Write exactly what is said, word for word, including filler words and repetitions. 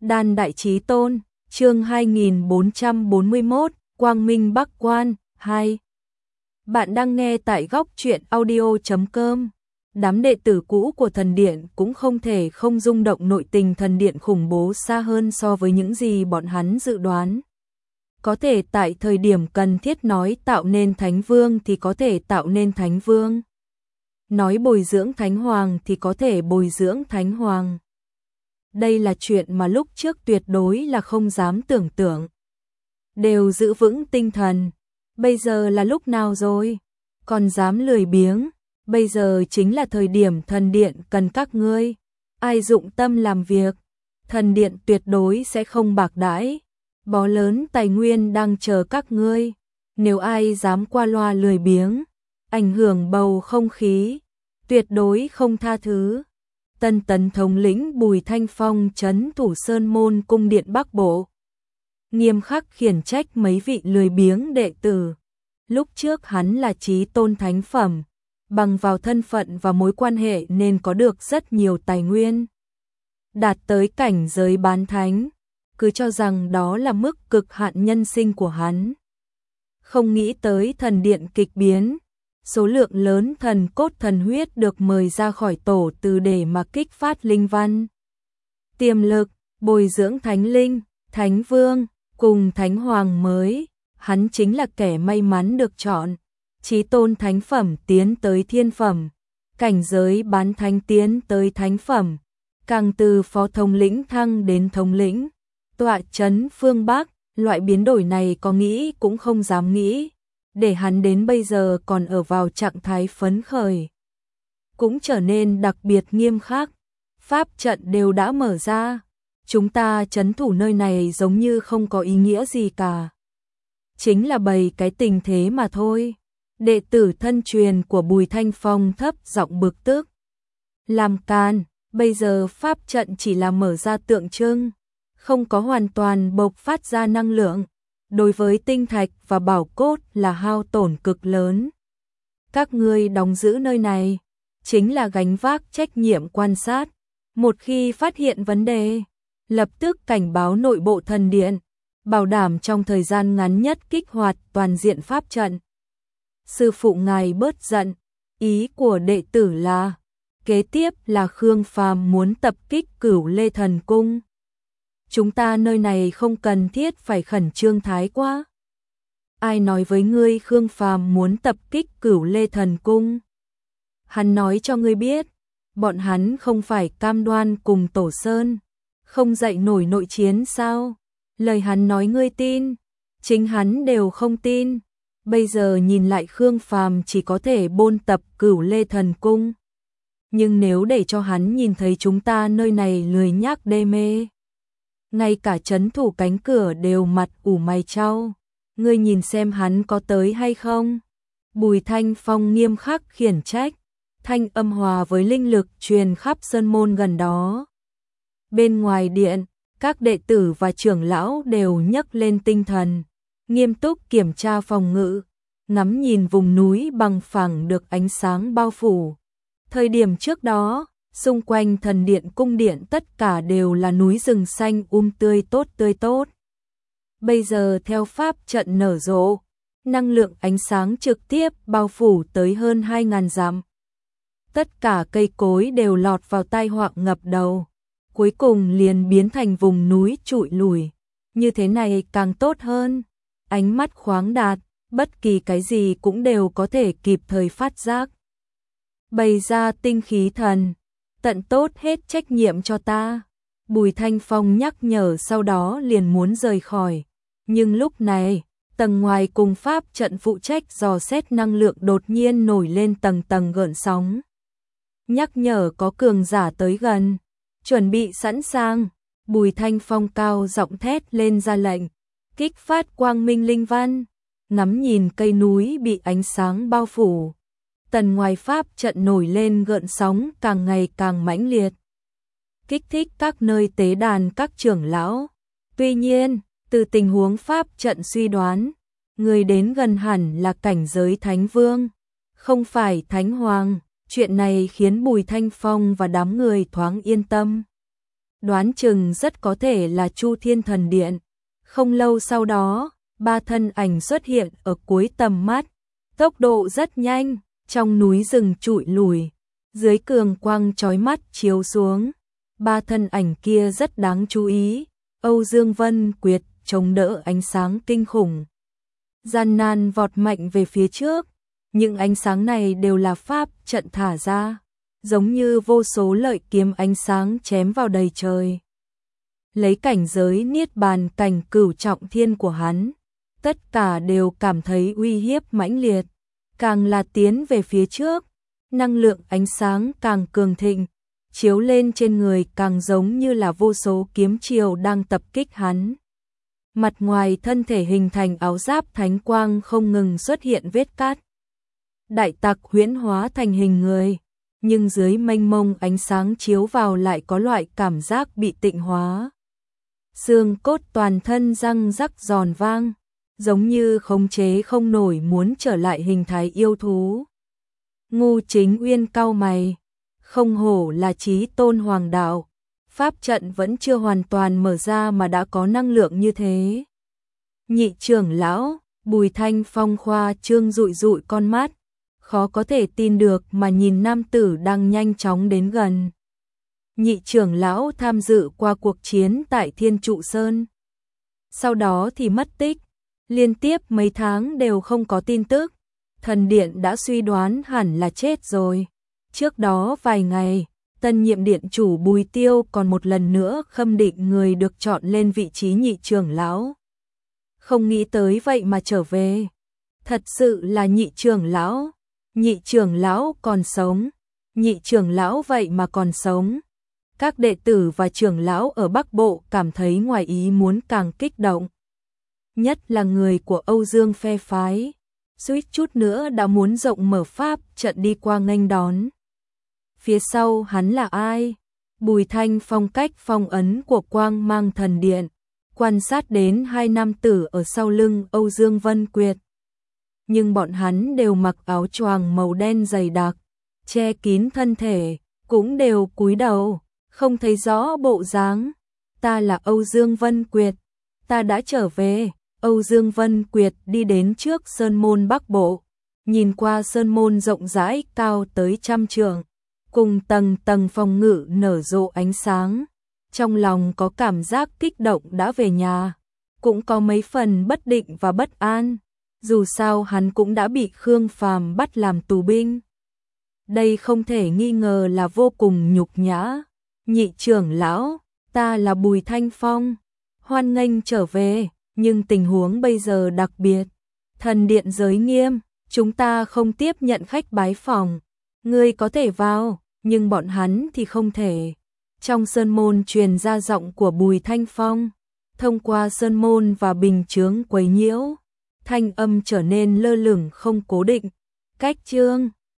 Đan Đại Chí Tôn, chương hai nghìn bốn trăm bốn mươi mốt, Quang Minh Bắc Quan, hai. Bạn đang nghe tại góc truyện audio chấm com. Đám đệ tử cũ của thần điện cũng không thể không rung động, nội tình thần điện khủng bố xa hơn so với những gì bọn hắn dự đoán. Có thể tại thời điểm cần thiết nói tạo nên thánh vương thì có thể tạo nên thánh vương. Nói bồi dưỡng thánh hoàng thì có thể bồi dưỡng thánh hoàng. Đây là chuyện mà lúc trước tuyệt đối là không dám tưởng tượng. Đều giữ vững tinh thần. Bây giờ là lúc nào rồi? Còn dám lười biếng. Bây giờ chính là thời điểm thần điện cần các ngươi. Ai dụng tâm làm việc, thần điện tuyệt đối sẽ không bạc đãi. Bó lớn tài nguyên đang chờ các ngươi. Nếu ai dám qua loa lười biếng, ảnh hưởng bầu không khí, tuyệt đối không tha thứ. Tân tấn thống lĩnh Bùi Thanh Phong trấn thủ Sơn Môn cung điện Bắc Bộ, nghiêm khắc khiển trách mấy vị lười biếng đệ tử. Lúc trước hắn là chí tôn thánh phẩm, bằng vào thân phận và mối quan hệ nên có được rất nhiều tài nguyên, đạt tới cảnh giới bán thánh, cứ cho rằng đó là mức cực hạn nhân sinh của hắn. Không nghĩ tới thần điện kịch biến, số lượng lớn thần cốt thần huyết được mời ra khỏi tổ từ để mà kích phát linh văn, tiềm lực, bồi dưỡng thánh linh, thánh vương, cùng thánh hoàng mới. Hắn chính là kẻ may mắn được chọn, chí tôn thánh phẩm tiến tới thiên phẩm, cảnh giới bán thánh tiến tới thánh phẩm, càng từ phó thống lĩnh thăng đến thống lĩnh, tọa trấn phương Bắc. Loại biến đổi này có nghĩ cũng không dám nghĩ, để hắn đến bây giờ còn ở vào trạng thái phấn khởi. Cũng trở nên đặc biệt nghiêm khắc, pháp trận đều đã mở ra, chúng ta trấn thủ nơi này giống như không có ý nghĩa gì cả. Chính là bày cái tình thế mà thôi. Đệ tử thân truyền của Bùi Thanh Phong thấp giọng bực tức. Làm can, bây giờ pháp trận chỉ là mở ra tượng trưng, không có hoàn toàn bộc phát ra năng lượng. Đối với tinh thạch và bảo cốt là hao tổn cực lớn. Các ngươi đóng giữ nơi này, chính là gánh vác trách nhiệm quan sát. Một khi phát hiện vấn đề, lập tức cảnh báo nội bộ thần điện, bảo đảm trong thời gian ngắn nhất kích hoạt toàn diện pháp trận. Sư phụ ngài bớt giận, ý của đệ tử là, kế tiếp là Khương Phàm muốn tập kích Cửu Lê Thần Cung. Chúng ta nơi này không cần thiết phải khẩn trương thái quá. Ai nói với ngươi Khương Phàm muốn tập kích Cửu Lê Thần Cung? Hắn nói cho ngươi biết, bọn hắn không phải cam đoan cùng Tổ Sơn, không dậy nổi nội chiến sao? Lời hắn nói ngươi tin, chính hắn đều không tin. Bây giờ nhìn lại Khương Phàm chỉ có thể bôn tập Cửu Lê Thần Cung. Nhưng nếu để cho hắn nhìn thấy chúng ta nơi này lười nhác đê mê, ngay cả trấn thủ cánh cửa đều mặt ủ mày chau, ngươi nhìn xem hắn có tới hay không? Bùi Thanh Phong nghiêm khắc khiển trách, thanh âm hòa với linh lực truyền khắp sơn môn gần đó. Bên ngoài điện, các đệ tử và trưởng lão đều nhấc lên tinh thần, nghiêm túc kiểm tra phòng ngự, ngắm nhìn vùng núi bằng phẳng được ánh sáng bao phủ. Thời điểm trước đó, xung quanh thần điện cung điện tất cả đều là núi rừng xanh um tươi tốt tươi tốt. Bây giờ theo pháp trận nở rộ, năng lượng ánh sáng trực tiếp bao phủ tới hơn hai ngàn dặm. Tất cả cây cối đều lọt vào tai họa ngập đầu, cuối cùng liền biến thành vùng núi trụi lùi. Như thế này càng tốt hơn, ánh mắt khoáng đạt, bất kỳ cái gì cũng đều có thể kịp thời phát giác. Bày ra tinh khí thần, tận tốt hết trách nhiệm cho ta. Bùi Thanh Phong nhắc nhở, sau đó liền muốn rời khỏi. Nhưng lúc này, tầng ngoài cùng pháp trận phụ trách dò xét năng lượng đột nhiên nổi lên tầng tầng gợn sóng. Nhắc nhở có cường giả tới gần, chuẩn bị sẵn sàng. Bùi Thanh Phong cao giọng thét lên ra lệnh, kích phát quang minh linh văn, ngắm nhìn cây núi bị ánh sáng bao phủ. Tần ngoài pháp trận nổi lên gợn sóng càng ngày càng mãnh liệt, kích thích các nơi tế đàn các trưởng lão. Tuy nhiên, từ tình huống pháp trận suy đoán, người đến gần hẳn là cảnh giới thánh vương, không phải thánh hoàng. Chuyện này khiến Bùi Thanh Phong và đám người thoáng yên tâm. đoán chừng rất có thể là Chu Thiên Thần Điện. Không lâu sau đó, ba thân ảnh xuất hiện ở cuối tầm mắt, tốc độ rất nhanh, trong núi rừng trụi lùi, dưới cường quang chói mắt chiếu xuống, ba thân ảnh kia rất đáng chú ý. Âu Dương Vân Quyệt chống đỡ ánh sáng kinh khủng, gian nan vọt mạnh về phía trước, những ánh sáng này đều là pháp trận thả ra, giống như vô số lợi kiếm ánh sáng chém vào đầy trời. Lấy cảnh giới niết bàn cảnh cửu trọng thiên của hắn, tất cả đều cảm thấy uy hiếp mãnh liệt, càng là tiến về phía trước, năng lượng ánh sáng càng cường thịnh, chiếu lên trên người càng giống như là vô số kiếm chiều đang tập kích hắn. Mặt ngoài thân thể hình thành áo giáp thánh quang không ngừng xuất hiện vết cắt. Đại tặc huyễn hóa thành hình người, nhưng dưới mênh mông ánh sáng chiếu vào lại có loại cảm giác bị tịnh hóa. Xương cốt toàn thân răng rắc giòn vang, giống như khống chế không nổi muốn trở lại hình thái yêu thú. Ngô Chính Uyên cau mày, không hổ là chí tôn hoàng đạo, pháp trận vẫn chưa hoàn toàn mở ra mà đã có năng lượng như thế. Nhị trưởng lão, Bùi Thanh Phong khoa trương dụi dụi con mắt, khó có thể tin được mà nhìn nam tử đang nhanh chóng đến gần. Nhị trưởng lão tham dự qua cuộc chiến tại Thiên Trụ Sơn, sau đó thì mất tích, liên tiếp mấy tháng đều không có tin tức. Thần điện đã suy đoán hẳn là chết rồi. Trước đó vài ngày, tân nhiệm điện chủ Bùi Tiêu còn một lần nữa khâm định người được chọn lên vị trí nhị trưởng lão. Không nghĩ tới vậy mà trở về. Thật sự là nhị trưởng lão. Nhị trưởng lão còn sống. Nhị trưởng lão vậy mà còn sống. Các đệ tử và trưởng lão ở Bắc Bộ cảm thấy ngoài ý muốn càng kích động. Nhất là người của Âu Dương phe phái, suýt chút nữa đã muốn rộng mở pháp trận đi qua nghênh đón. Phía sau hắn là ai? Bùi Thanh Phong cách phong ấn của Quang Mang Thần Điện, quan sát đến hai nam tử ở sau lưng Âu Dương Vân Quyệt. Nhưng bọn hắn đều mặc áo choàng màu đen dày đặc, che kín thân thể, cũng đều cúi đầu, không thấy rõ bộ dáng. Ta là Âu Dương Vân Quyệt, ta đã trở về. Âu Dương Vân Quyệt đi đến trước sơn môn Bắc Bộ, nhìn qua sơn môn rộng rãi cao tới trăm trượng, cùng tầng tầng phòng ngự nở rộ ánh sáng. Trong lòng có cảm giác kích động đã về nhà, cũng có mấy phần bất định và bất an, dù sao hắn cũng đã bị Khương Phàm bắt làm tù binh. Đây không thể nghi ngờ là vô cùng nhục nhã. Nhị trưởng lão, ta là Bùi Thanh Phong, hoan nghênh trở về. Nhưng tình huống bây giờ đặc biệt, thần điện giới nghiêm, chúng ta không tiếp nhận khách bái phỏng. Ngươi có thể vào, nhưng bọn hắn thì không thể. Trong sơn môn truyền ra giọng của Bùi Thanh Phong, thông qua sơn môn và bình chướng quấy nhiễu, thanh âm trở nên lơ lửng không cố định. Cách chương